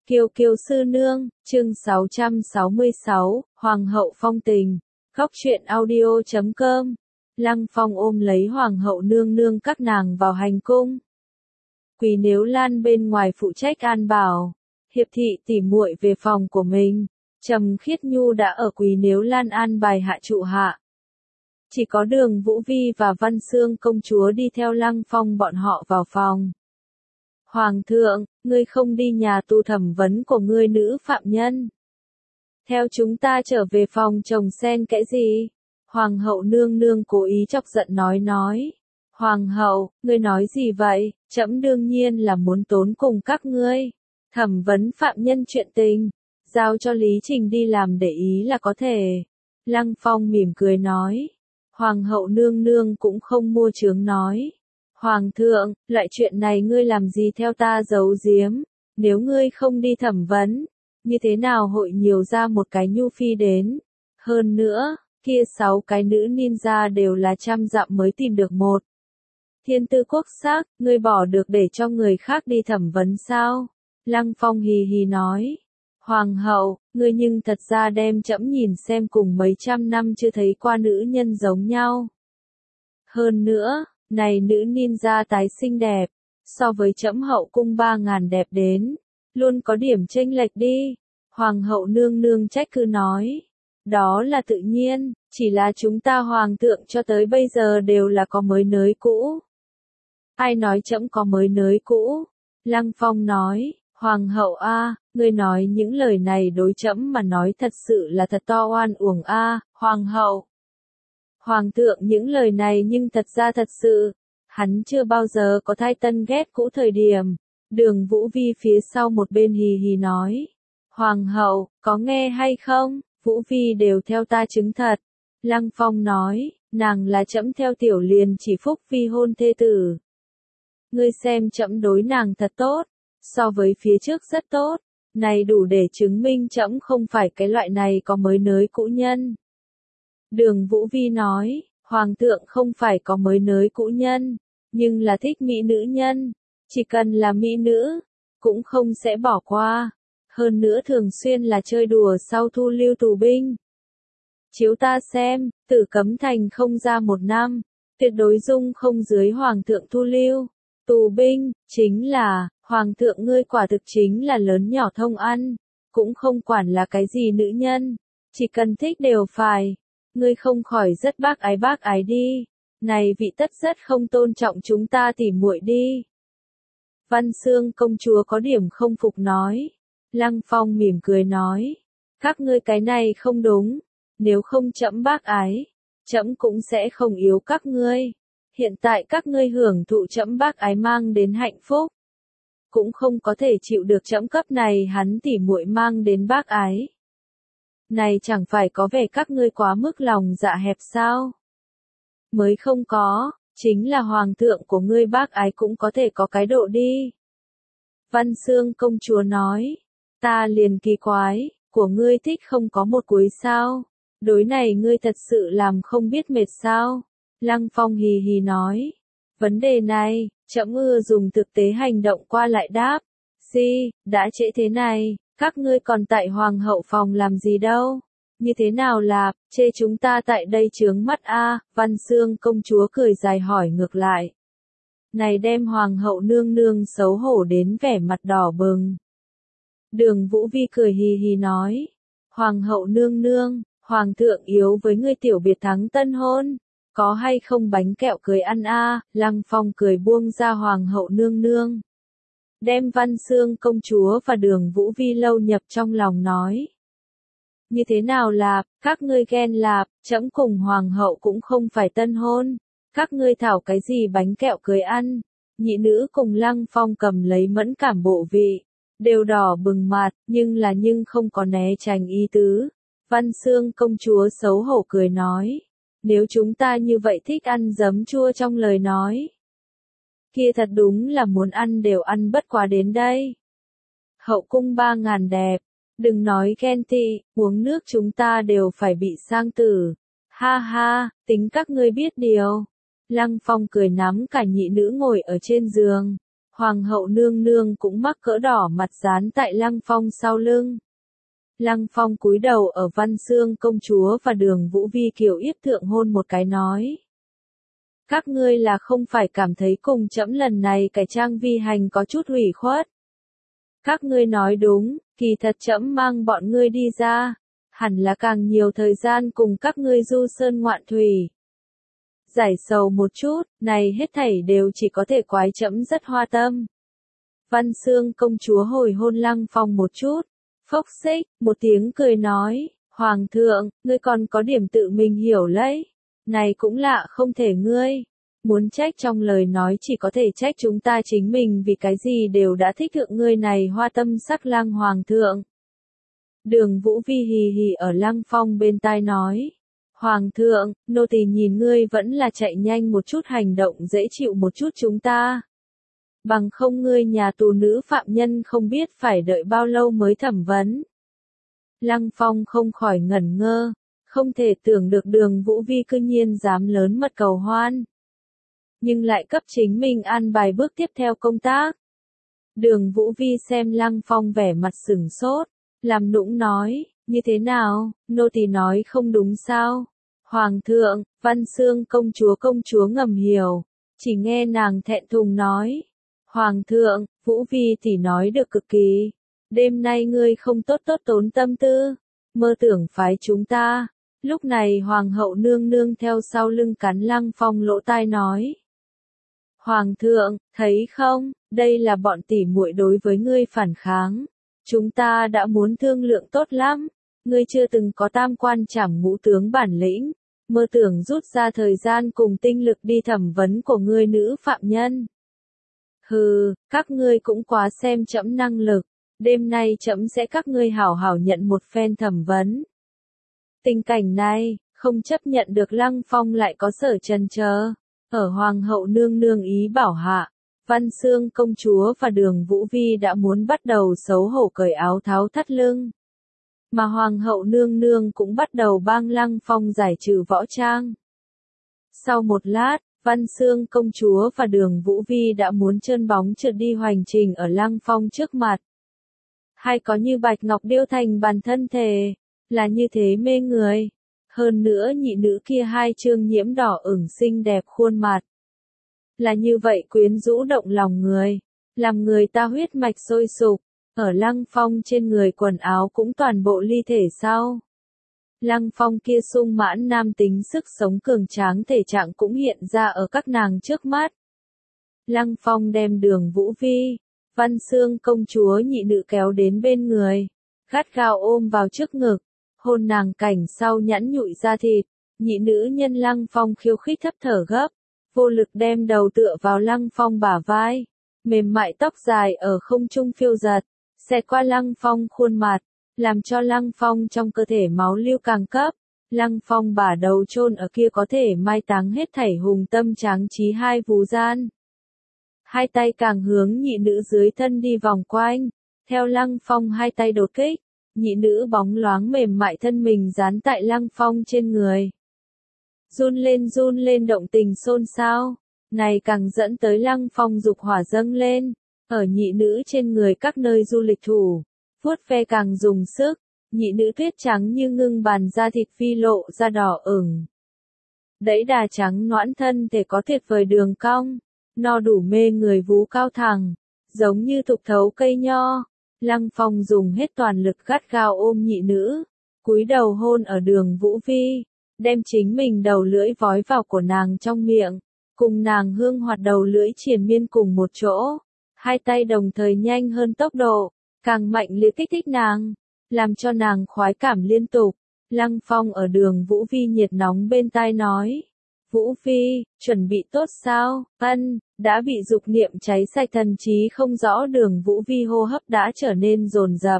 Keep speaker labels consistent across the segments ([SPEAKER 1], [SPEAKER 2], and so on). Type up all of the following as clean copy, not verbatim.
[SPEAKER 1] Kiều Kiều sư nương, chương 666, Hoàng hậu phong tình. Góc truyện audio.com. Lăng Phong ôm lấy Hoàng hậu nương nương các nàng vào hành cung. Quý Nếu Lan bên ngoài phụ trách an bảo. Hiệp thị tỉ muội về phòng của mình. Trầm Khiết Nhu đã ở Quý Nếu Lan an bài hạ trụ hạ. Chỉ có Đường Vũ Vi và Văn Xương công chúa đi theo Lăng Phong bọn họ vào phòng. Hoàng thượng, ngươi không đi nhà tù thẩm vấn của ngươi nữ phạm nhân. Theo chúng ta trở về phòng chồng sen kẽ gì? Hoàng hậu nương nương cố ý chọc giận nói. Hoàng hậu, ngươi nói gì vậy? Trẫm đương nhiên là muốn tốn cùng các ngươi. Thẩm vấn phạm nhân chuyện tình. Giao cho Lý Trình đi làm để ý là có thể. Lăng Phong mỉm cười nói. Hoàng hậu nương nương cũng không mua chướng nói. Hoàng thượng, loại chuyện này ngươi làm gì theo ta giấu giếm, nếu ngươi không đi thẩm vấn, như thế nào hội nhiều ra một cái nhu phi đến. Hơn nữa, kia 6 cái nữ ninja đều là trăm dặm mới tìm được một. Thiên tư quốc sắc, ngươi bỏ được để cho người khác đi thẩm vấn sao? Lăng Phong hì hì nói. Hoàng hậu, ngươi nhưng thật ra đem trẫm nhìn xem cùng mấy trăm năm chưa thấy qua nữ nhân giống nhau. Hơn nữa, này nữ ninja tái xinh đẹp, so với trẫm hậu cung 3000 đẹp đến, luôn có điểm chênh lệch đi. Hoàng hậu nương nương trách cứ nói. Đó là tự nhiên, chỉ là chúng ta hoàng thượng cho tới bây giờ đều là có mới nới cũ. Ai nói trẫm có mới nới cũ? Lăng Phong nói, Hoàng hậu a, ngươi nói những lời này đối trẫm mà nói thật sự là thật to oan uổng a, Hoàng hậu. Hoàng thượng những lời này nhưng thật ra thật sự, hắn chưa bao giờ có thay tân ghét cũ thời điểm. Đường Vũ Vi phía sau một bên hì hì nói. Hoàng hậu, có nghe hay không? Vũ Vi đều theo ta chứng thật. Lăng Phong nói, nàng là trẫm theo tiểu liền chỉ phúc vi hôn thê tử. Ngươi xem trẫm đối nàng thật tốt, so với phía trước rất tốt, này đủ để chứng minh trẫm không phải cái loại này có mới nới cũ nhân. Đường Vũ Vi nói, Hoàng thượng không phải có mới nới cũ nhân, nhưng là thích mỹ nữ nhân, chỉ cần là mỹ nữ, cũng không sẽ bỏ qua, hơn nữa thường xuyên là chơi đùa sau thu lưu tù binh. Chiếu ta xem, Tử Cấm Thành không ra 1 năm, tuyệt đối dung không dưới Hoàng thượng thu lưu, tù binh, chính là, Hoàng thượng ngươi quả thực chính là lớn nhỏ thông ăn, cũng không quản là cái gì nữ nhân, chỉ cần thích đều phải. Ngươi không khỏi rất bác ái đi, này vị tất rất không tôn trọng chúng ta tỉ muội đi. Văn Xương công chúa có điểm không phục nói. Lăng Phong mỉm cười nói, các ngươi cái này không đúng, nếu không trẫm bác ái, trẫm cũng sẽ không yếu các ngươi. Hiện tại các ngươi hưởng thụ trẫm bác ái mang đến hạnh phúc, cũng không có thể chịu được trẫm cấp này hắn tỉ muội mang đến bác ái. Này chẳng phải có vẻ các ngươi quá mức lòng dạ hẹp sao? Mới không có, chính là hoàng thượng của ngươi bác ái cũng có thể có cái độ đi. Văn Xương công chúa nói, ta liền kỳ quái, của ngươi thích không có một cuối sao? Đối này ngươi thật sự làm không biết mệt sao? Lăng Phong hì hì nói, vấn đề này, trẫm ưa dùng thực tế hành động qua lại đáp. Đã trễ thế này. Các ngươi còn tại hoàng hậu phòng làm gì đâu? Như thế nào là, chê chúng ta tại đây chướng mắt a? Văn Xương công chúa cười dài hỏi ngược lại. Này đem hoàng hậu nương nương xấu hổ đến vẻ mặt đỏ bừng. Đường Vũ Vi cười hì hì nói. Hoàng hậu nương nương, hoàng thượng yếu với ngươi tiểu biệt thắng tân hôn. Có hay không bánh kẹo cưới ăn a? Lăng Phong cười buông ra hoàng hậu nương nương. Đem Văn Xương công chúa và Đường Vũ Vi lâu nhập trong lòng nói. Như thế nào là, các ngươi ghen là, trẫm cùng hoàng hậu cũng không phải tân hôn, các ngươi thảo cái gì bánh kẹo cưới ăn. Nhị nữ cùng Lăng Phong cầm lấy mẫn cảm bộ vị, đều đỏ bừng mặt, nhưng không có né tránh ý tứ. Văn Xương công chúa xấu hổ cười nói, nếu chúng ta như vậy thích ăn giấm chua trong lời nói. Kia thật đúng là muốn ăn đều ăn bất quá đến đây. Hậu cung 3000 đẹp, đừng nói ghen tị, uống nước chúng ta đều phải bị sang tử. Ha ha, tính các ngươi biết điều. Lăng Phong cười nắm cả nhị nữ ngồi ở trên giường. Hoàng hậu nương nương cũng mắc cỡ đỏ mặt dán tại Lăng Phong sau lưng. Lăng Phong cúi đầu ở Văn Xương công chúa và Đường Vũ Vi kiều yếp thượng hôn một cái nói. Các ngươi là không phải cảm thấy cùng trẫm lần này cải trang vi hành có chút hủy khuất. Các ngươi nói đúng, kỳ thật trẫm mang bọn ngươi đi ra, hẳn là càng nhiều thời gian cùng các ngươi du sơn ngoạn thủy. Giải sầu một chút, này hết thảy đều chỉ có thể quái trẫm rất hoa tâm. Văn Xương công chúa hồi hôn Lăng Phong một chút, phốc xích, một tiếng cười nói, Hoàng thượng, ngươi còn có điểm tự mình hiểu lấy. Này cũng lạ không thể ngươi. Muốn trách trong lời nói chỉ có thể trách chúng ta chính mình vì cái gì đều đã thích thượng ngươi này hoa tâm sắc lang hoàng thượng. Đường Vũ Vi hì hì ở Lăng Phong bên tai nói. Hoàng thượng, nô tỳ nhìn ngươi vẫn là chạy nhanh một chút hành động dễ chịu một chút chúng ta. Bằng không ngươi nhà tù nữ phạm nhân không biết phải đợi bao lâu mới thẩm vấn. Lăng Phong không khỏi ngẩn ngơ, không thể tưởng được Đường Vũ Vi cư nhiên dám lớn mật cầu hoan. Nhưng lại cấp chính mình an bài bước tiếp theo công tác. Đường Vũ Vi xem Lăng Phong vẻ mặt sửng sốt, làm nũng nói, như thế nào, nô tỳ nói không đúng sao? Hoàng thượng, Văn Xương công chúa ngầm hiểu, chỉ nghe nàng thẹn thùng nói. Hoàng thượng, Vũ Vi thì nói được cực kỳ. Đêm nay ngươi không tốt tốn tâm tư, mơ tưởng phái chúng ta. Lúc này Hoàng hậu nương nương theo sau lưng cắn Lăng Phong lỗ tai nói. Hoàng thượng, thấy không, đây là bọn tỉ muội đối với ngươi phản kháng. Chúng ta đã muốn thương lượng tốt lắm. Ngươi chưa từng có tam quan trảm ngũ tướng bản lĩnh. Mơ tưởng rút ra thời gian cùng tinh lực đi thẩm vấn của ngươi nữ phạm nhân. Hừ, các ngươi cũng quá xem trẫm năng lực. Đêm nay trẫm sẽ các ngươi hảo hảo nhận một phen thẩm vấn. Tình cảnh này, không chấp nhận được Lăng Phong lại có sở chần chờ. Ở Hoàng hậu nương nương ý bảo hạ, Văn Xương công chúa và Đường Vũ Vi đã muốn bắt đầu xấu hổ cởi áo tháo thắt lưng. Mà Hoàng hậu nương nương cũng bắt đầu bang Lăng Phong giải trừ võ trang. Sau một lát, Văn Xương công chúa và Đường Vũ Vi đã muốn trơn bóng trượt đi hoành trình ở Lăng Phong trước mặt. Hay có như bạch ngọc điêu thành bàn thân thể, là như thế mê người. Hơn nữa nhị nữ kia hai trương nhiễm đỏ ửng xinh đẹp khuôn mặt. Là như vậy quyến rũ động lòng người, làm người ta huyết mạch sôi sục, ở Lăng Phong trên người quần áo cũng toàn bộ ly thể sau. Lăng Phong kia sung mãn nam tính sức sống cường tráng thể trạng cũng hiện ra ở các nàng trước mắt. Lăng Phong đem Đường Vũ Vi, Văn Xương công chúa nhị nữ kéo đến bên người, gắt gao ôm vào trước ngực, hôn nàng cảnh sau nhẵn nhụi da thịt, nhị nữ nhân Lăng Phong khiêu khích thấp thở gấp, vô lực đem đầu tựa vào Lăng Phong bả vai, mềm mại tóc dài ở không trung phiêu giật, xẹt qua Lăng Phong khuôn mặt, làm cho Lăng Phong trong cơ thể máu lưu càng cấp. Lăng Phong bả đầu chôn ở kia có thể mai táng hết thảy hùng tâm tráng trí hai vú gian. Hai tay càng hướng nhị nữ dưới thân đi vòng quanh, theo Lăng Phong hai tay đột kích, nhị nữ bóng loáng mềm mại thân mình dán tại Lăng Phong trên người. Run lên động tình xôn xao, này càng dẫn tới Lăng Phong dục hỏa dâng lên, ở nhị nữ trên người các nơi du lịch thủ, vuốt ve càng dùng sức, nhị nữ tuyết trắng như ngưng bàn da thịt phi lộ da đỏ ửng. Đẫy đà trắng nõn thân thể có tuyệt vời đường cong, no đủ mê người vú cao thẳng, giống như thục thấu cây nho. Lăng Phong dùng hết toàn lực gắt gao ôm nhị nữ, cúi đầu hôn ở Đường Vũ Vi, đem chính mình đầu lưỡi vói vào của nàng trong miệng, cùng nàng hương hoạt đầu lưỡi triền miên cùng một chỗ, hai tay đồng thời nhanh hơn tốc độ, càng mạnh liệt kích thích nàng, làm cho nàng khoái cảm liên tục. Lăng Phong ở Đường Vũ Vi nhiệt nóng bên tai nói, Vũ Vi, chuẩn bị tốt sao? Ân, đã bị dục niệm cháy sạch thần trí không rõ Đường Vũ Vi hô hấp đã trở nên dồn dập.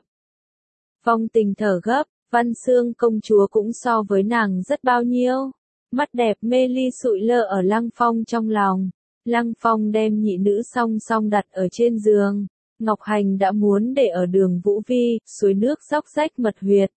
[SPEAKER 1] Phong tình thở gấp, Văn Xương công chúa cũng so với nàng rất bao nhiêu. Mắt đẹp mê ly sụi lơ ở Lăng Phong trong lòng. Lăng Phong đem nhị nữ song song đặt ở trên giường. Ngọc Hành đã muốn để ở Đường Vũ Vi, suối nước róc rách mật huyệt.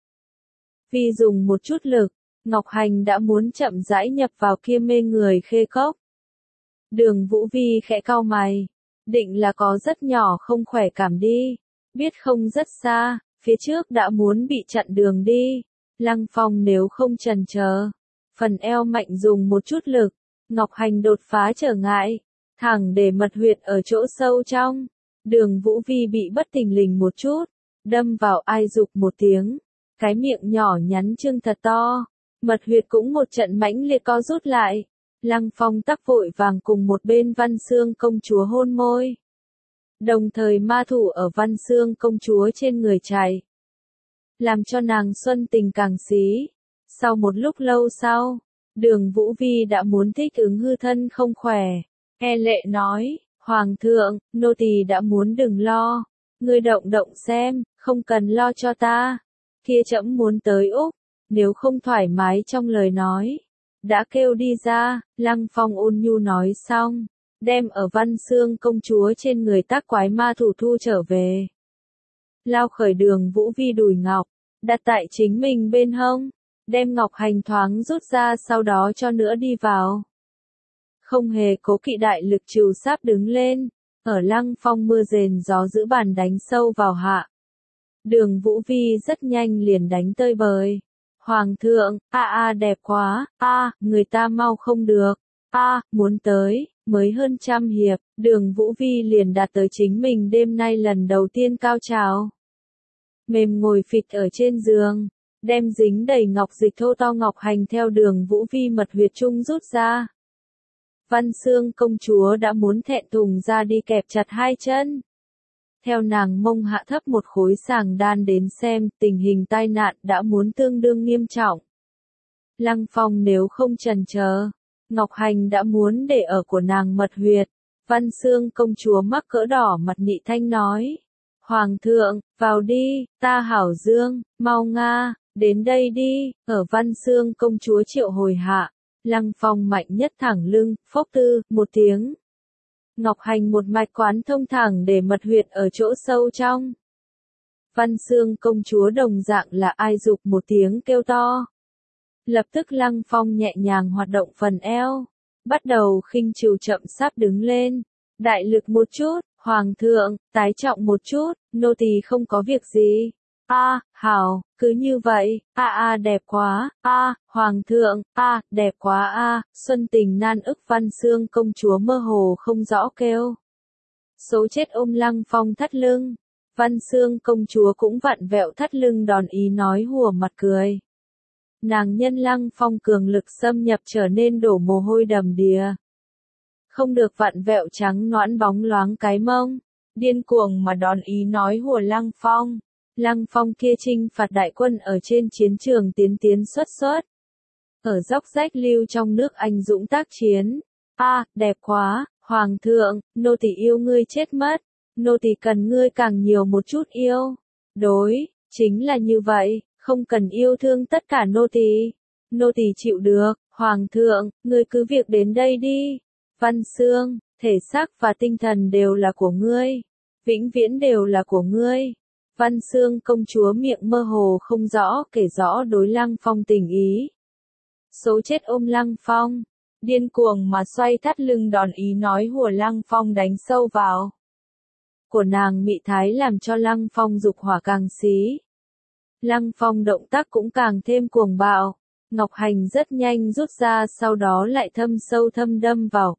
[SPEAKER 1] Vì dùng một chút lực, Ngọc Hành đã muốn chậm rãi nhập vào kia mê người khê cốc. Đường Vũ Vi khẽ cau mày, Định là có rất nhỏ không khỏe cảm đi. Biết không rất xa, phía trước đã muốn bị chặn đường đi. Lăng Phong nếu không chần chờ, phần eo mạnh dùng một chút lực, Ngọc Hành đột phá trở ngại, thẳng để mật huyệt ở chỗ sâu trong. Đường Vũ Vi bị bất thình lình một chút, đâm vào ai dục một tiếng, cái miệng nhỏ nhắn trương thật to, mật huyệt cũng một trận mãnh liệt co rút lại. Lăng Phong tắc vội vàng cùng một bên Văn Xương công chúa hôn môi. Đồng thời ma thủ ở Văn Xương công chúa trên người chạy, làm cho nàng xuân tình càng xí. Sau một lúc lâu sau, Đường Vũ Vi đã muốn thích ứng hư thân không khỏe. E lệ nói, Hoàng thượng, nô tỳ đã muốn đừng lo. Ngươi động động xem, không cần lo cho ta. Kia trẫm muốn tới Úc, nếu không thoải mái trong lời nói. Đã kêu đi ra, Lăng Phong ôn nhu nói xong, đem ở Văn Xương công chúa trên người tác quái ma thủ thu trở về. Lao khởi Đường Vũ Vi đùi ngọc, đặt tại chính mình bên hông, đem Ngọc Hành thoáng rút ra sau đó cho nữa đi vào. Không hề cố kỵ đại lực trừ sáp đứng lên, ở Lăng Phong mưa rền gió giữ bàn đánh sâu vào hạ. Đường Vũ Vi rất nhanh liền đánh tơi bời. Hoàng thượng, đẹp quá, người ta mau không được, muốn tới, mới hơn 100 hiệp, Đường Vũ Vi liền đạt tới chính mình đêm nay lần đầu tiên cao trào. Mềm ngồi phịch ở trên giường, đem dính đầy ngọc dịch thô to Ngọc Hành theo Đường Vũ Vi mật huyệt trung rút ra. Văn Xương công chúa đã muốn thẹn thùng ra đi kẹp chặt hai chân. Theo nàng mông hạ thấp một khối sàng đan đến xem, tình hình tai nạn đã muốn tương đương nghiêm trọng. Lăng Phong nếu không chần chờ, Ngọc Hành đã muốn để ở của nàng mật huyệt. Văn Xương công chúa mắc cỡ đỏ mặt nị thanh nói. Hoàng thượng, vào đi, ta hảo dương, mau nga, đến đây đi, ở Văn Xương công chúa triệu hồi hạ. Lăng Phong mạnh nhất thẳng lưng, phốc tư, một tiếng. Ngọc Hành một mạch quán thông thẳng để mật huyệt ở chỗ sâu trong. Văn Xương công chúa đồng dạng là ai dục một tiếng kêu to. Lập tức Lăng Phong nhẹ nhàng hoạt động phần eo, bắt đầu khinh trừ chậm sáp đứng lên. Đại lực một chút, Hoàng thượng, tái trọng một chút, nô tỳ không có việc gì. Hảo, cứ như vậy, đẹp quá, Hoàng thượng, đẹp quá Xuân tình nan ức Văn Xương công chúa mơ hồ không rõ kêu. Số chết ôm Lăng Phong thắt lưng, Văn Xương công chúa cũng vặn vẹo thắt lưng đòn ý nói hùa mặt cười. Nàng nhân Lăng Phong cường lực xâm nhập trở nên đổ mồ hôi đầm đìa. Không được vặn vẹo trắng nõn bóng loáng cái mông, điên cuồng mà đòn ý nói hùa Lăng Phong. Lăng Phong kia chinh phạt đại quân ở trên chiến trường tiến xuất. Ở dốc rách lưu trong nước anh dũng tác chiến. Đẹp quá, Hoàng thượng, nô tỳ yêu ngươi chết mất. Nô tỳ cần ngươi càng nhiều một chút yêu. Đối, chính là như vậy, không cần yêu thương tất cả nô tỳ. Nô tỳ chịu được, Hoàng thượng, ngươi cứ việc đến đây đi. Văn Xương, thể xác và tinh thần đều là của ngươi. Vĩnh viễn đều là của ngươi. Văn Xương công chúa miệng mơ hồ không rõ kể rõ đối Lăng Phong tình ý. Số chết ôm Lăng Phong, điên cuồng mà xoay thắt lưng đòn ý nói hùa Lăng Phong đánh sâu vào. Của nàng mị thái làm cho Lăng Phong dục hỏa càng xí. Lăng Phong động tác cũng càng thêm cuồng bạo. Ngọc Hành rất nhanh rút ra sau đó lại thâm sâu thâm đâm vào,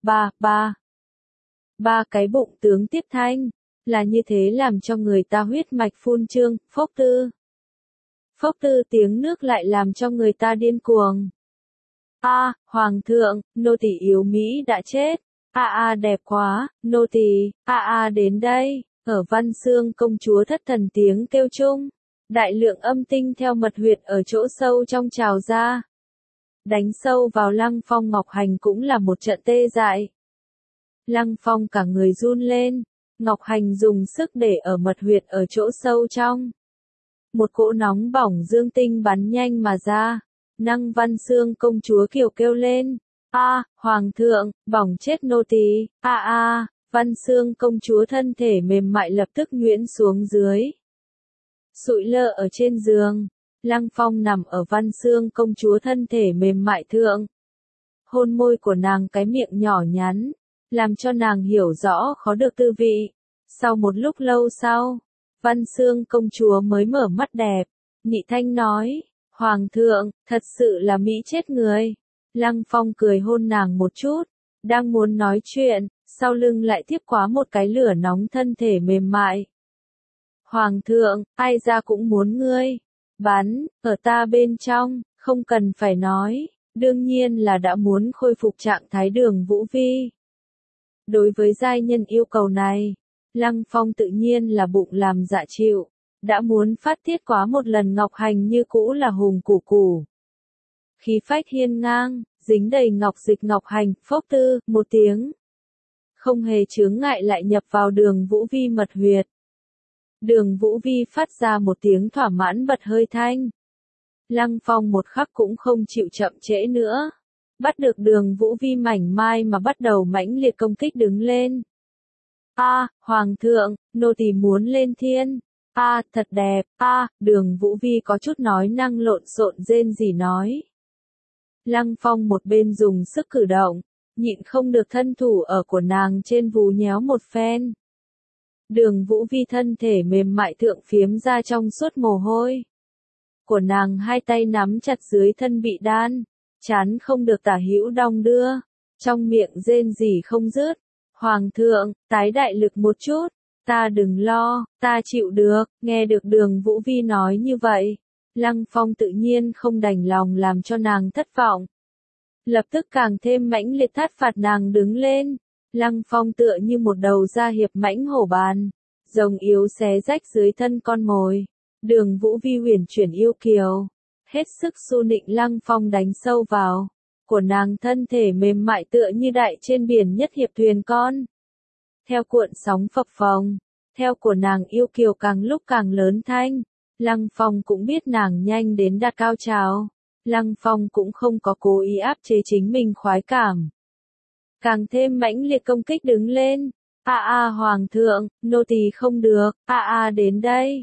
[SPEAKER 1] ba cái bụng tướng tiếp thanh. Là như thế làm cho người ta huyết mạch phun trương, phốc tư. Phốc tư tiếng nước lại làm cho người ta điên cuồng. Hoàng thượng, nô tỳ yếu Mỹ đã chết. Đẹp quá, nô tỳ, đến đây. Ở Văn Xương công chúa thất thần tiếng kêu chung. Đại lượng âm tinh theo mật huyệt ở chỗ sâu trong trào ra. Đánh sâu vào Lăng Phong. Ngọc Hành cũng là một trận tê dại. Lăng Phong cả người run lên. Ngọc Hành dùng sức để ở mật huyệt ở chỗ sâu trong. Một cỗ nóng bỏng dương tinh bắn nhanh mà ra. Năng Văn Xương công chúa kiều kêu lên. Hoàng thượng, bỏng chết nô tỳ. Văn Xương công chúa thân thể mềm mại lập tức nhuyễn xuống dưới. Sụi lơ ở trên giường. Lăng Phong nằm ở Văn Xương công chúa thân thể mềm mại thượng. Hôn môi của nàng cái miệng nhỏ nhắn. làm cho nàng hiểu rõ khó được tư vị. Sau một lúc lâu sau, Văn Xương công chúa mới mở mắt đẹp, nhị thanh nói, Hoàng thượng, thật sự là mỹ chết người. Lăng Phong cười hôn nàng một chút, đang muốn nói chuyện, sau lưng lại tiếp quá một cái lửa nóng thân thể mềm mại. Hoàng thượng, ai ra cũng muốn ngươi. Bắn, ở ta bên trong, không cần phải nói, đương nhiên là đã muốn khôi phục trạng thái Đường Vũ Vi. Đối với giai nhân yêu cầu này, Lăng Phong tự nhiên là bụng làm dạ chịu, đã muốn phát tiết quá một lần Ngọc Hành như cũ là hùng củ củ. Khí phách hiên ngang, dính đầy ngọc dịch Ngọc Hành, phốc tư, một tiếng. Không hề chướng ngại lại nhập vào Đường Vũ Vi mật huyệt. Đường Vũ Vi phát ra một tiếng thỏa mãn bật hơi thanh. Lăng Phong một khắc cũng không chịu chậm trễ nữa. Bắt được Đường Vũ Vi mảnh mai mà bắt đầu mãnh liệt công kích đứng lên. Hoàng thượng, nô tỳ muốn lên thiên. Thật đẹp. Đường Vũ Vi có chút nói năng lộn xộn rên rỉ nói. Lăng Phong một bên dùng sức cử động, nhịn không được thân thủ ở của nàng trên vú nhéo một phen. Đường Vũ Vi thân thể mềm mại thượng phiếm ra trong suốt mồ hôi. Của nàng hai tay nắm chặt dưới thân bị đan, chán không được tả hữu đong đưa, trong miệng rên rỉ không dứt. Hoàng thượng, tái đại lực một chút, ta đừng lo, ta chịu được. Nghe được Đường Vũ Vi nói như vậy, Lăng Phong tự nhiên không đành lòng làm cho nàng thất vọng. Lập tức càng thêm mãnh liệt thắt phạt nàng đứng lên. Lăng Phong tựa như một đầu da hiệp mãnh hổ bàn, rồng yếu xé rách dưới thân con mồi. Đường Vũ Vi huyền chuyển yêu kiều, hết sức xu nịnh Lăng Phong đánh sâu vào. Của nàng thân thể mềm mại tựa như đại trên biển nhất hiệp thuyền con. Theo cuộn sóng phập phồng, theo của nàng yêu kiều càng lúc càng lớn thanh. Lăng Phong cũng biết nàng nhanh đến đạt cao trào. Lăng Phong cũng không có cố ý áp chế chính mình khoái cảm. Càng thêm mãnh liệt công kích đứng lên. Hoàng thượng, nô tỳ không được. Đến đây.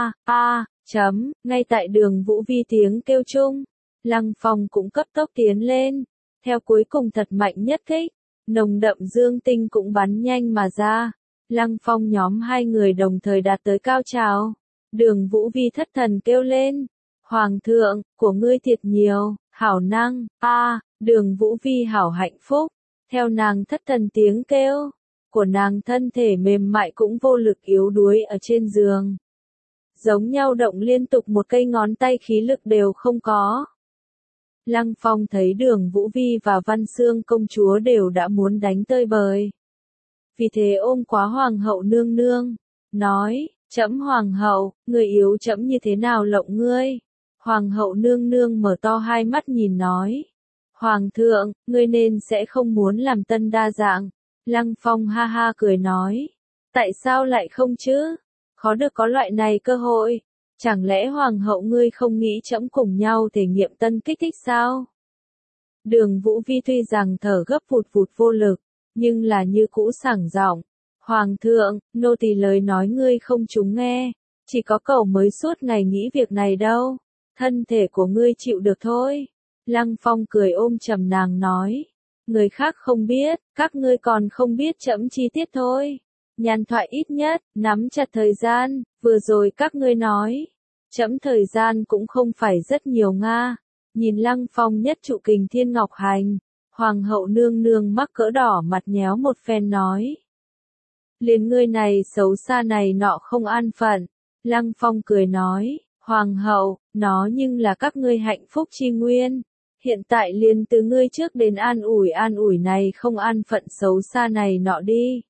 [SPEAKER 1] Ngay tại Đường Vũ Vi tiếng kêu chung, Lăng Phong cũng cấp tốc tiến lên. Theo cuối cùng thật mạnh nhất kích, nồng đậm dương tinh cũng bắn nhanh mà ra. Lăng Phong nhóm hai người đồng thời đạt tới cao trào. Đường Vũ Vi thất thần kêu lên. Hoàng thượng, của ngươi thiệt nhiều, hảo năng. Đường Vũ Vi hảo hạnh phúc. Theo nàng thất thần tiếng kêu, của nàng thân thể mềm mại cũng vô lực yếu đuối ở trên giường. Giống nhau động liên tục một cây ngón tay khí lực đều không có. Lăng Phong thấy Đường Vũ Vi và Văn Xương công chúa đều đã muốn đánh tơi bời. Vì thế ôm quá Hoàng hậu nương nương, nói, trẫm Hoàng hậu, người yếu trẫm như thế nào lộng ngươi? Hoàng hậu nương nương mở to hai mắt nhìn nói. Hoàng thượng, ngươi nên sẽ không muốn làm tân đa dạng. Lăng Phong ha ha cười nói. Tại sao lại không chứ? Khó được có loại này cơ hội. Chẳng lẽ Hoàng hậu ngươi không nghĩ trẫm cùng nhau thể nghiệm tân kích thích sao? Đường Vũ Vi tuy rằng thở gấp vụt vụt vô lực, nhưng là như cũ sảng giọng. Hoàng thượng, nô tỳ lời nói ngươi không trúng nghe. Chỉ có cậu mới suốt ngày nghĩ việc này đâu. Thân thể của ngươi chịu được thôi. Lăng Phong cười ôm trầm nàng nói. Người khác không biết, các ngươi còn không biết trẫm chi tiết thôi. Nhàn thoại ít nhất, nắm chặt thời gian, vừa rồi các ngươi nói. Trẫm thời gian cũng không phải rất nhiều nga. Nhìn Lăng Phong nhất trụ kình thiên ngọc hành. Hoàng hậu nương nương mắc cỡ đỏ mặt nhéo một phen nói. Liền ngươi này xấu xa này nọ không an phận. Lăng Phong cười nói. Hoàng hậu, nó nhưng là các ngươi hạnh phúc chi nguyên. Hiện tại liền từ ngươi trước đến an ủi này không an phận xấu xa này nọ đi.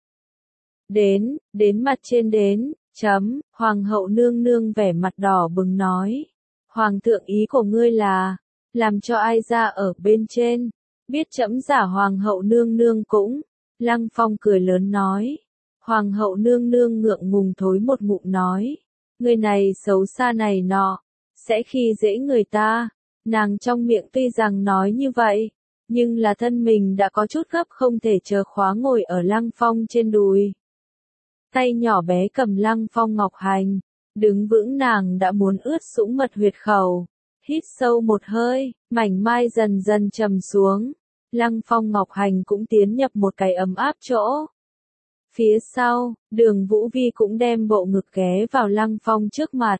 [SPEAKER 1] Đến mặt trên đến, Hoàng hậu nương nương vẻ mặt đỏ bừng nói. Hoàng thượng ý của ngươi là, làm cho ai ra ở bên trên, biết trẫm giả Hoàng hậu nương nương cũng. Lăng Phong cười lớn nói. Hoàng hậu nương nương ngượng ngùng thối một ngụm nói. Người này xấu xa này nọ, sẽ khi dễ người ta. Nàng trong miệng tuy rằng nói như vậy, nhưng là thân mình đã có chút gấp không thể chờ khóa ngồi ở Lăng Phong trên đùi. Tay nhỏ bé cầm Lăng Phong ngọc hành, đứng vững nàng đã muốn ướt sũng mật huyệt khẩu. Hít sâu một hơi, mảnh mai dần dần trầm xuống. Lăng Phong Ngọc Hành cũng tiến nhập một cái ấm áp chỗ. Phía sau, Đường Vũ Vi cũng đem bộ ngực ghé vào Lăng Phong trước mặt.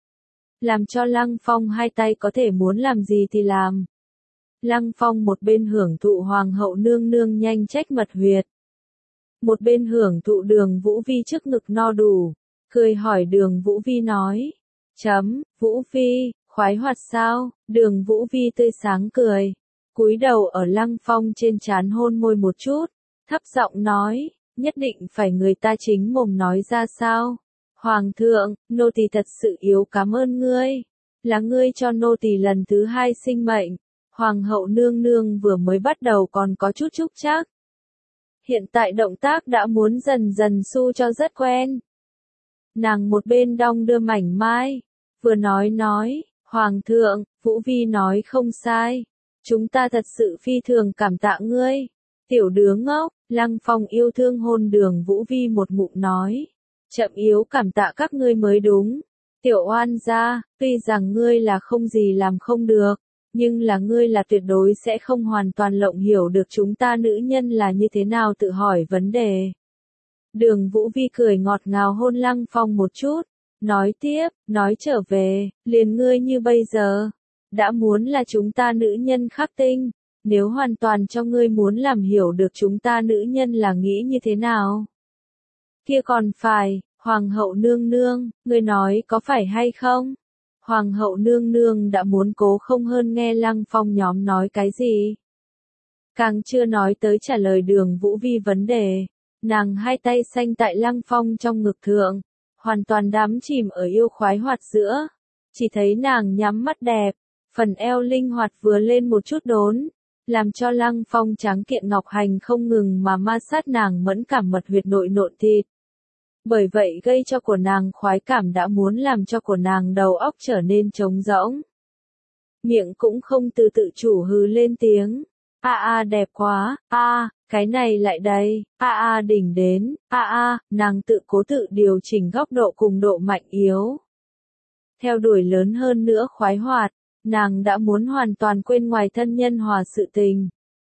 [SPEAKER 1] Làm cho Lăng Phong hai tay có thể muốn làm gì thì làm. Lăng Phong một bên hưởng thụ hoàng hậu nương nương nhanh trách mật huyệt. Một bên hưởng thụ Đường Vũ Vi trước ngực no đủ. Cười hỏi Đường Vũ Vi nói. Vũ Vi, khoái hoạt sao? Đường Vũ Vi tươi sáng cười. Cúi đầu ở Lăng Phong trên trán hôn môi một chút. Thấp giọng nói, nhất định phải người ta chính mồm nói ra sao? Hoàng thượng, nô tỳ thật sự yếu cảm ơn ngươi. Là ngươi cho nô tỳ lần thứ hai sinh mệnh. Hoàng hậu nương nương vừa mới bắt đầu còn có chút chúc chắc. Hiện tại động tác đã muốn dần dần su cho rất quen. Nàng một bên đong đưa mảnh mai, vừa nói, Hoàng thượng, Vũ Vi nói không sai. Chúng ta thật sự phi thường cảm tạ ngươi. Tiểu đứa ngốc, Lăng Phong yêu thương hôn Đường Vũ Vi một ngụm nói. Chậm yếu cảm tạ các ngươi mới đúng. Tiểu oan gia, tuy rằng ngươi là không gì làm không được, nhưng là ngươi là tuyệt đối sẽ không hoàn toàn lộng hiểu được chúng ta nữ nhân là như thế nào tự hỏi vấn đề. Đường Vũ Vi cười ngọt ngào hôn Lăng Phong một chút, nói tiếp, nói trở về, liền ngươi như bây giờ, đã muốn là chúng ta nữ nhân khắc tinh, nếu hoàn toàn cho ngươi muốn làm hiểu được chúng ta nữ nhân là nghĩ như thế nào. Kia còn phải, Hoàng hậu nương nương, ngươi nói có phải hay không? Hoàng hậu nương nương đã muốn cố không hơn nghe Lăng Phong nhóm nói cái gì. Càng chưa nói tới trả lời Đường Vũ Vi vấn đề, nàng hai tay xanh tại Lăng Phong trong ngực thượng, hoàn toàn đắm chìm ở yêu khoái hoạt giữa. Chỉ thấy nàng nhắm mắt đẹp, phần eo linh hoạt vừa lên một chút đốn, làm cho Lăng Phong tráng kiện ngọc hành không ngừng mà ma sát nàng mẫn cảm mật huyệt nội nộn thịt. Bởi vậy gây cho của nàng khoái cảm đã muốn làm cho của nàng đầu óc trở nên trống rỗng. Miệng cũng không từ tự chủ hừ lên tiếng. Đẹp quá, cái này lại đây, đỉnh đến, nàng tự cố tự điều chỉnh góc độ cùng độ mạnh yếu. Theo đuổi lớn hơn nữa khoái hoạt, nàng đã muốn hoàn toàn quên ngoài thân nhân hòa sự tình.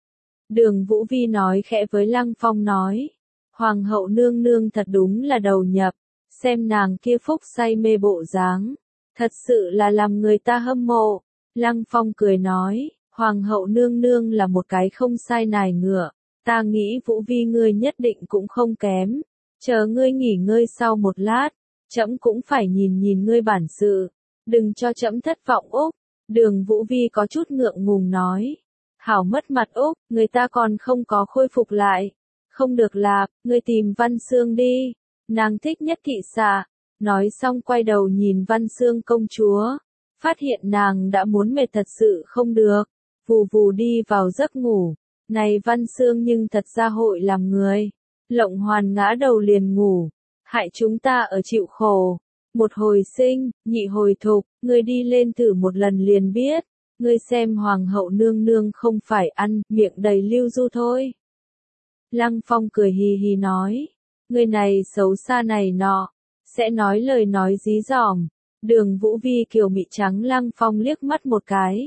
[SPEAKER 1] Đường Vũ Vi nói khẽ với Lăng Phong nói. Hoàng hậu nương nương thật đúng là đầu nhập, xem nàng kia phúc say mê bộ dáng, thật sự là làm người ta hâm mộ. Lăng Phong cười nói, Hoàng hậu nương nương là một cái không sai nài ngựa, ta nghĩ Vũ Vi ngươi nhất định cũng không kém, chờ ngươi nghỉ ngơi sau một lát, trẫm cũng phải nhìn nhìn ngươi bản sự, đừng cho trẫm thất vọng Úc. Đường Vũ Vi có chút ngượng ngùng nói, hảo mất mặt Úc, người ta còn không có khôi phục lại. Không được là, ngươi tìm Văn Xương đi, nàng thích nhất thị xạ. Nói xong quay đầu nhìn Văn Xương công chúa, phát hiện nàng đã muốn mệt thật sự không được, vù vù đi vào giấc ngủ. Này Văn Xương nhưng thật ra hội làm người, lộng hoàn ngã đầu liền ngủ, hại chúng ta ở chịu khổ. Một hồi sinh, nhị hồi thục, ngươi đi lên thử một lần liền biết, ngươi xem Hoàng hậu nương nương không phải ăn, miệng đầy lưu du thôi. Lăng Phong cười hì hì nói, người này xấu xa này nọ, sẽ nói lời nói dí dỏm. Đường Vũ Vi kiều mị trắng Lăng Phong liếc mắt một cái.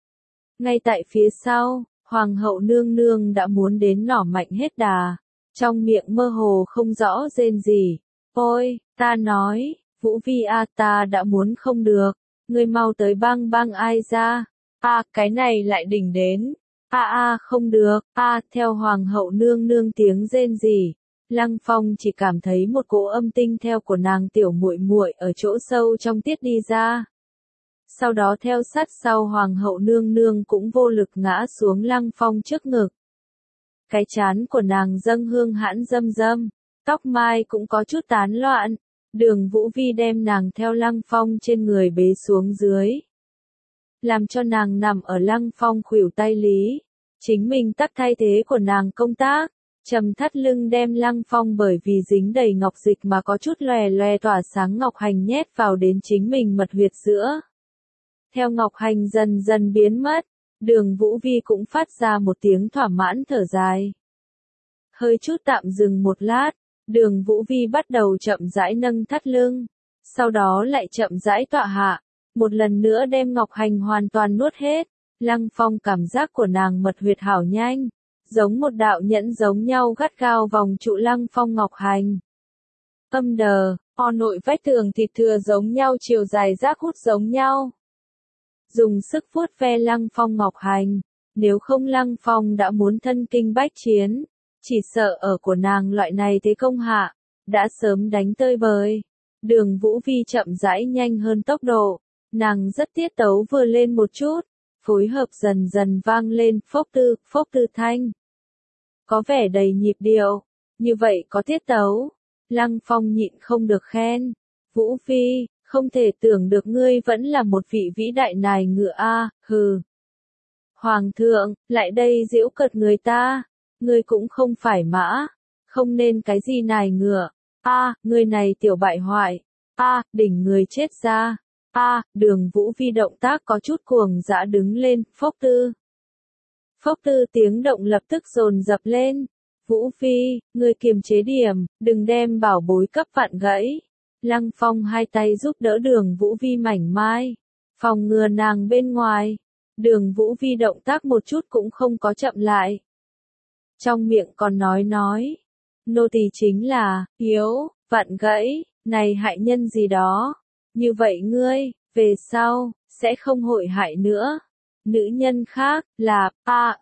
[SPEAKER 1] Ngay tại phía sau, Hoàng hậu nương nương đã muốn đến nỏ mạnh hết đà, trong miệng mơ hồ không rõ rên gì. Ôi, ta nói, Vũ Vi ta đã muốn không được, ngươi mau tới băng băng ai ra. Cái này lại đỉnh đến. Không được, theo Hoàng hậu nương nương tiếng rên rỉ, Lăng Phong chỉ cảm thấy một cỗ âm tinh theo của nàng tiểu muội muội ở chỗ sâu trong tiết đi ra. Sau đó theo sát sau Hoàng hậu nương nương cũng vô lực ngã xuống Lăng Phong trước ngực. Cái trán của nàng dâng hương hãn râm râm, tóc mai cũng có chút tán loạn, Đường Vũ Vi đem nàng theo Lăng Phong trên người bế xuống dưới. Làm cho nàng nằm ở Lăng Phong khuỷu tay lý, chính mình tắt thay thế của nàng công tác, trầm thắt lưng đem Lăng Phong bởi vì dính đầy ngọc dịch mà có chút lòe lòe tỏa sáng ngọc hành nhét vào đến chính mình mật huyệt giữa. Theo ngọc hành dần dần biến mất, Đường Vũ Vi cũng phát ra một tiếng thỏa mãn thở dài. Hơi chút tạm dừng một lát, Đường Vũ Vi bắt đầu chậm rãi nâng thắt lưng, sau đó lại chậm rãi tọa hạ. Một lần nữa đem ngọc hành hoàn toàn nuốt hết, Lăng Phong cảm giác của nàng mật huyệt hảo nhanh, giống một đạo nhẫn giống nhau gắt gao vòng trụ Lăng Phong ngọc hành. Âm đờ, o nội vách tường thịt thừa giống nhau chiều dài rác hút giống nhau. Dùng sức vuốt ve Lăng Phong ngọc hành, nếu không Lăng Phong đã muốn thân kinh bách chiến, chỉ sợ ở của nàng loại này thế công hạ, đã sớm đánh tơi bời. Đường Vũ Vi chậm rãi nhanh hơn tốc độ, nàng rất tiết tấu vừa lên một chút, phối hợp dần dần vang lên phốc tư thanh. Có vẻ đầy nhịp điệu, như vậy có tiết tấu. Lăng Phong nhịn không được khen. Vũ Vi, không thể tưởng được ngươi vẫn là một vị vĩ đại nài ngựa a, hừ. Hoàng thượng, lại đây giễu cợt người ta, ngươi cũng không phải mã, không nên cái gì nài ngựa. A, ngươi này tiểu bại hoại. A, đỉnh người chết ra. A, Đường Vũ Vi động tác có chút cuồng dã đứng lên, phốc tư tiếng động lập tức dồn dập lên. Vũ Vi, ngươi kiềm chế điểm, đừng đem bảo bối cấp vặn gãy. Lăng Phong hai tay giúp đỡ Đường Vũ Vi mảnh mai, phòng ngừa nàng bên ngoài. Đường Vũ Vi động tác một chút cũng không có chậm lại. Trong miệng còn nói, nô tỳ chính là, yếu, vặn gãy, này hại nhân gì đó. Như vậy ngươi, về sau, sẽ không hội hại nữa. Nữ nhân khác, là,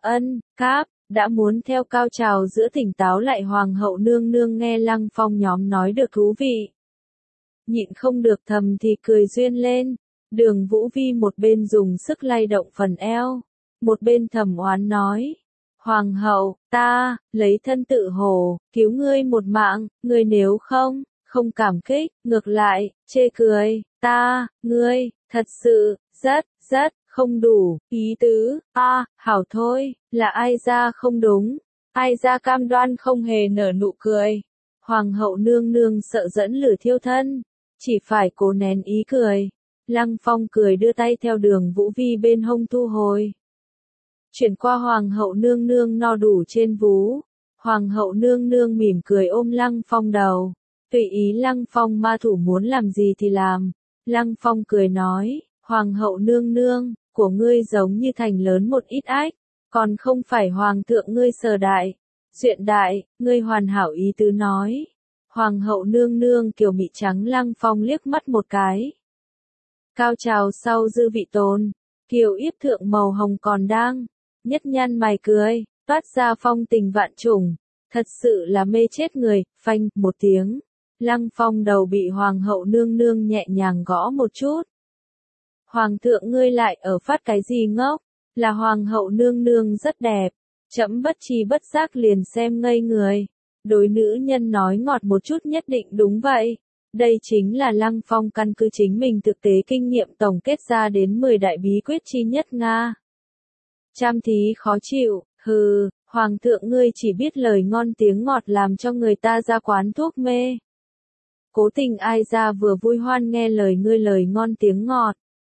[SPEAKER 1] cáp, đã muốn theo cao trào giữa tỉnh táo lại hoàng hậu nương nương nghe Lăng Phong nhóm nói được thú vị. Nhịn không được thầm thì cười duyên lên. Đường Vũ Vi một bên dùng sức lay động phần eo, một bên thầm oán nói. Hoàng hậu, ta, lấy thân tự hồ, cứu ngươi một mạng, ngươi nếu không cảm kích, ngược lại, chê cười, ngươi, thật sự, rất, không đủ, ý tứ, hảo thôi, là ai ra không đúng, ai ra cam đoan không hề nở nụ cười. Hoàng hậu nương nương sợ dẫn lửa thiêu thân, chỉ phải cố nén ý cười. Lăng Phong cười đưa tay theo Đường Vũ Vi bên hông thu hồi. Chuyển qua Hoàng hậu nương nương no đủ trên vú. Hoàng hậu nương nương mỉm cười ôm Lăng Phong đầu. Tùy ý Lăng Phong ma thủ muốn làm gì thì làm. Lăng Phong cười nói, Hoàng hậu nương nương, của ngươi giống như thành lớn một ít ách, còn không phải Hoàng thượng ngươi sờ đại. Duyện đại, ngươi hoàn hảo ý tứ nói. Hoàng hậu nương nương kiều mị trắng Lăng Phong liếc mắt một cái. Cao trào sau dư vị tồn, kiều yếp thượng màu hồng còn đang, nhất nhăn mày cười, toát ra phong tình vạn trùng, thật sự là mê chết người, phanh, một tiếng. Lăng Phong đầu bị Hoàng hậu nương nương nhẹ nhàng gõ một chút. Hoàng thượng ngươi lại ở phát cái gì ngốc, là Hoàng hậu nương nương rất đẹp, trẫm bất tri bất giác liền xem ngây người. Đối nữ nhân nói ngọt một chút nhất định đúng vậy. Đây chính là Lăng Phong căn cứ chính mình thực tế kinh nghiệm tổng kết ra đến 10 đại bí quyết chi nhất Nga. Cham thí khó chịu, hừ, Hoàng thượng ngươi chỉ biết lời ngon tiếng ngọt làm cho người ta ra quán thuốc mê. Cố tình ai ra vừa vui hoan nghe lời ngươi lời ngon tiếng ngọt.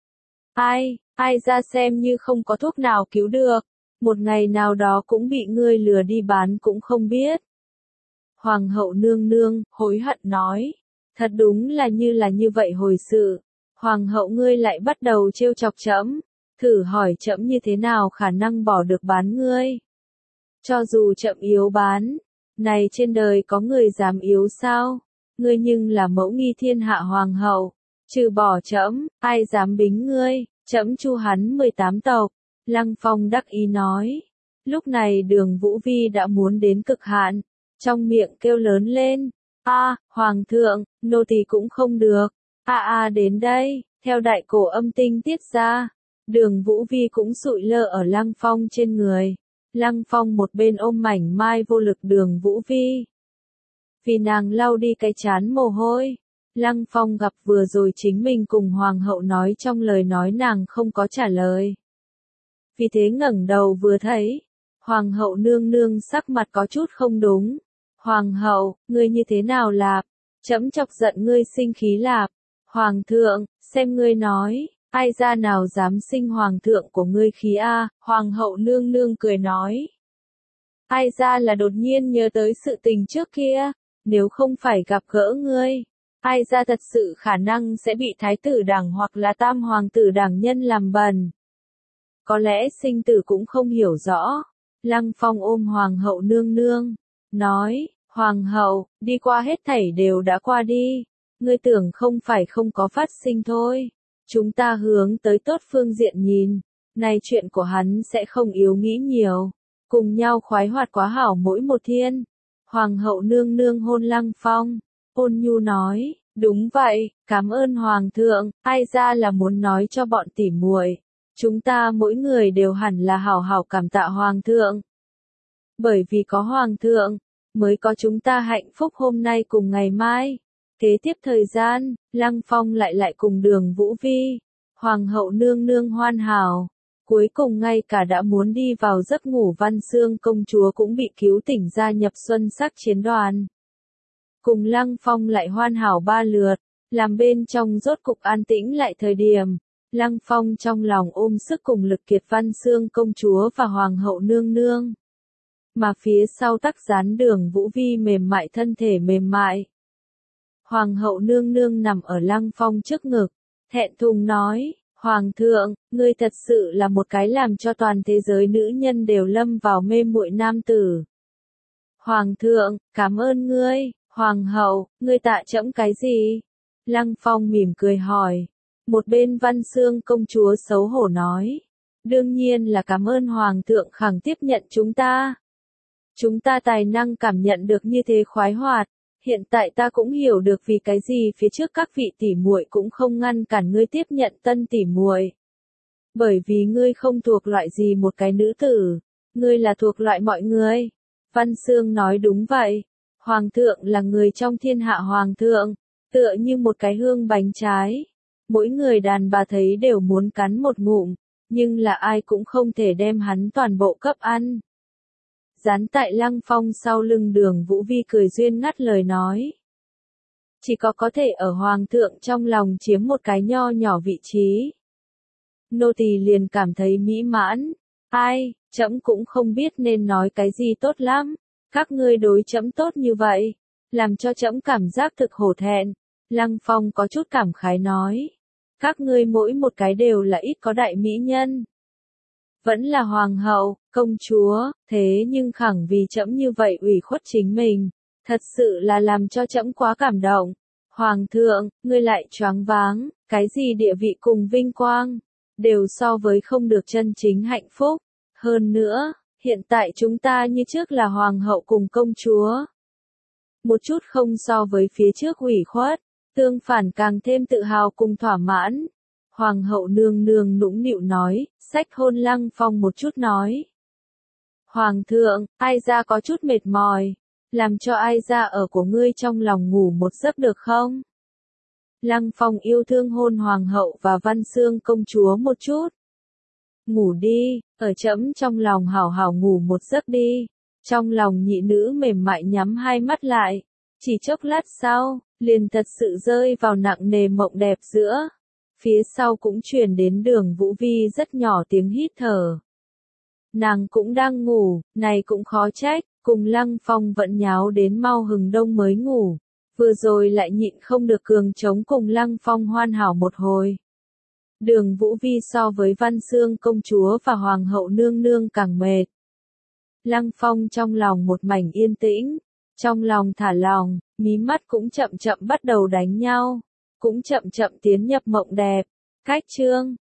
[SPEAKER 1] Ai ra xem như không có thuốc nào cứu được, một ngày nào đó cũng bị ngươi lừa đi bán cũng không biết. Hoàng hậu nương nương, hối hận nói. Thật đúng là như vậy hồi sự. Hoàng hậu ngươi lại bắt đầu trêu chọc trẫm, thử hỏi trẫm như thế nào khả năng bỏ được bán ngươi. Cho dù trẫm yếu bán, này trên đời có người dám yếu sao? Ngươi nhưng là mẫu nghi thiên hạ hoàng hậu, trừ bỏ trẫm, ai dám bính ngươi, trẫm chu hắn 18 tộc. Lăng Phong đắc ý nói. Lúc này Đường Vũ Vi đã muốn đến cực hạn, trong miệng kêu lớn lên. Hoàng thượng, nô tỳ cũng không được. Đến đây, theo đại cổ âm tinh tiết ra. Đường Vũ Vi cũng sụi lơ ở Lăng Phong trên người. Lăng Phong một bên ôm mảnh mai vô lực Đường Vũ Vi. Vì nàng lau đi cái chán mồ hôi. Lăng Phong gặp vừa rồi chính mình cùng Hoàng hậu nói trong lời nói nàng không có trả lời. Vì thế ngẩng đầu vừa thấy. Hoàng hậu nương nương sắc mặt có chút không đúng. Hoàng hậu, ngươi như thế nào lạp? Trẫm chọc giận ngươi sinh khí lạp. Hoàng thượng, xem ngươi nói, ai ra nào dám sinh hoàng thượng của ngươi khí a? Hoàng hậu nương nương cười nói. Ai ra là đột nhiên nhớ tới sự tình trước kia, nếu không phải gặp gỡ ngươi, ai ra thật sự khả năng sẽ bị thái tử đảng hoặc là tam hoàng tử đảng nhân làm bẩn. có lẽ sinh tử cũng không hiểu rõ. Lăng Phong ôm Hoàng hậu nương nương, nói, Hoàng hậu, đi qua hết thảy đều đã qua đi. Ngươi tưởng không phải không có phát sinh thôi. Chúng ta hướng tới tốt phương diện nhìn. Này chuyện của hắn sẽ không yếu nghĩ nhiều. Cùng nhau khoái hoạt quá hảo mỗi một thiên. Hoàng hậu nương nương hôn Lăng Phong. Ôn nhu nói, đúng vậy, cảm ơn Hoàng thượng, ai ra là muốn nói cho bọn tỉ muội. Chúng ta mỗi người đều hẳn là hảo hảo cảm tạ Hoàng thượng. Bởi vì có Hoàng thượng, mới có chúng ta hạnh phúc hôm nay cùng ngày mai. Kế tiếp thời gian, Lăng Phong lại cùng Đường Vũ Vi, Hoàng hậu nương nương hoàn hảo. Cuối cùng ngay cả đã muốn đi vào giấc ngủ Văn Xương công chúa cũng bị cứu tỉnh gia nhập xuân sắc chiến đoàn. Cùng Lăng Phong lại hoàn hảo 3 lượt, làm bên trong rốt cục an tĩnh lại thời điểm. Lăng Phong trong lòng ôm sức cùng lực kiệt Văn Xương công chúa và Hoàng hậu nương nương. Mà phía sau tắc dán Đường Vũ Vi mềm mại thân thể mềm mại. Hoàng hậu nương nương nằm ở Lăng Phong trước ngực, thẹn thùng nói, Hoàng thượng, ngươi thật sự là một cái làm cho toàn thế giới nữ nhân đều lâm vào mê muội nam tử. Hoàng thượng, cảm ơn ngươi, Hoàng hậu, ngươi tạ trẫm cái gì? Lăng Phong mỉm cười hỏi. Một bên Văn Xương công chúa xấu hổ nói, đương nhiên là cảm ơn Hoàng thượng khẳng tiếp nhận chúng ta. Chúng ta tài năng cảm nhận được như thế khoái hoạt. Hiện tại ta cũng hiểu được vì cái gì phía trước các vị tỷ muội cũng không ngăn cản ngươi tiếp nhận tân tỷ muội. Bởi vì ngươi không thuộc loại gì một cái nữ tử, ngươi là thuộc loại mọi người. Văn Xương nói đúng vậy. Hoàng thượng là người trong thiên hạ hoàng thượng, tựa như một cái hương bánh trái. Mỗi người đàn bà thấy đều muốn cắn một ngụm, nhưng là ai cũng không thể đem hắn toàn bộ cấp ăn. Dán tại Lăng Phong sau lưng Đường Vũ Vi cười duyên ngắt lời nói. Chỉ có thể ở Hoàng thượng trong lòng chiếm một cái nho nhỏ vị trí. Nô tỳ liền cảm thấy mỹ mãn. Ai, trẫm cũng không biết nên nói cái gì tốt lắm. Các ngươi đối trẫm tốt như vậy, làm cho trẫm cảm giác thực hổ thẹn. Lăng Phong có chút cảm khái nói. Các ngươi mỗi một cái đều là ít có đại mỹ nhân. Vẫn là hoàng hậu, công chúa, thế nhưng khẳng vì trẫm như vậy ủy khuất chính mình, thật sự là làm cho trẫm quá cảm động. Hoàng thượng, ngươi lại choáng váng, cái gì địa vị cùng vinh quang, đều so với không được chân chính hạnh phúc. Hơn nữa, hiện tại chúng ta như trước là hoàng hậu cùng công chúa. Một chút không so với phía trước ủy khuất, tương phản càng thêm tự hào cùng thỏa mãn. Hoàng hậu nương nương nũng nịu nói, xách hôn Lăng Phong một chút nói. Hoàng thượng, ai ra có chút mệt mỏi, làm cho ai ra ở của ngươi trong lòng ngủ một giấc được không? Lăng Phong yêu thương hôn Hoàng hậu và Văn Xương công chúa một chút. Ngủ đi, ở trẫm trong lòng hảo hảo ngủ một giấc đi. Trong lòng nhị nữ mềm mại nhắm hai mắt lại. Chỉ chốc lát sau, liền thật sự rơi vào nặng nề mộng đẹp giữa. Phía sau cũng truyền đến Đường Vũ Vi rất nhỏ tiếng hít thở. Nàng cũng đang ngủ, này cũng khó trách, cùng Lăng Phong vẫn nháo đến mau hừng đông mới ngủ. Vừa rồi lại nhịn không được cường chống cùng Lăng Phong hoàn hảo một hồi. Đường Vũ Vi so với Văn Xương công chúa và Hoàng hậu nương nương càng mệt. Lăng Phong trong lòng một mảnh yên tĩnh, trong lòng thả lòng, mí mắt cũng chậm chậm bắt đầu đánh nhau, cũng chậm chậm tiến nhập mộng đẹp. Cách chương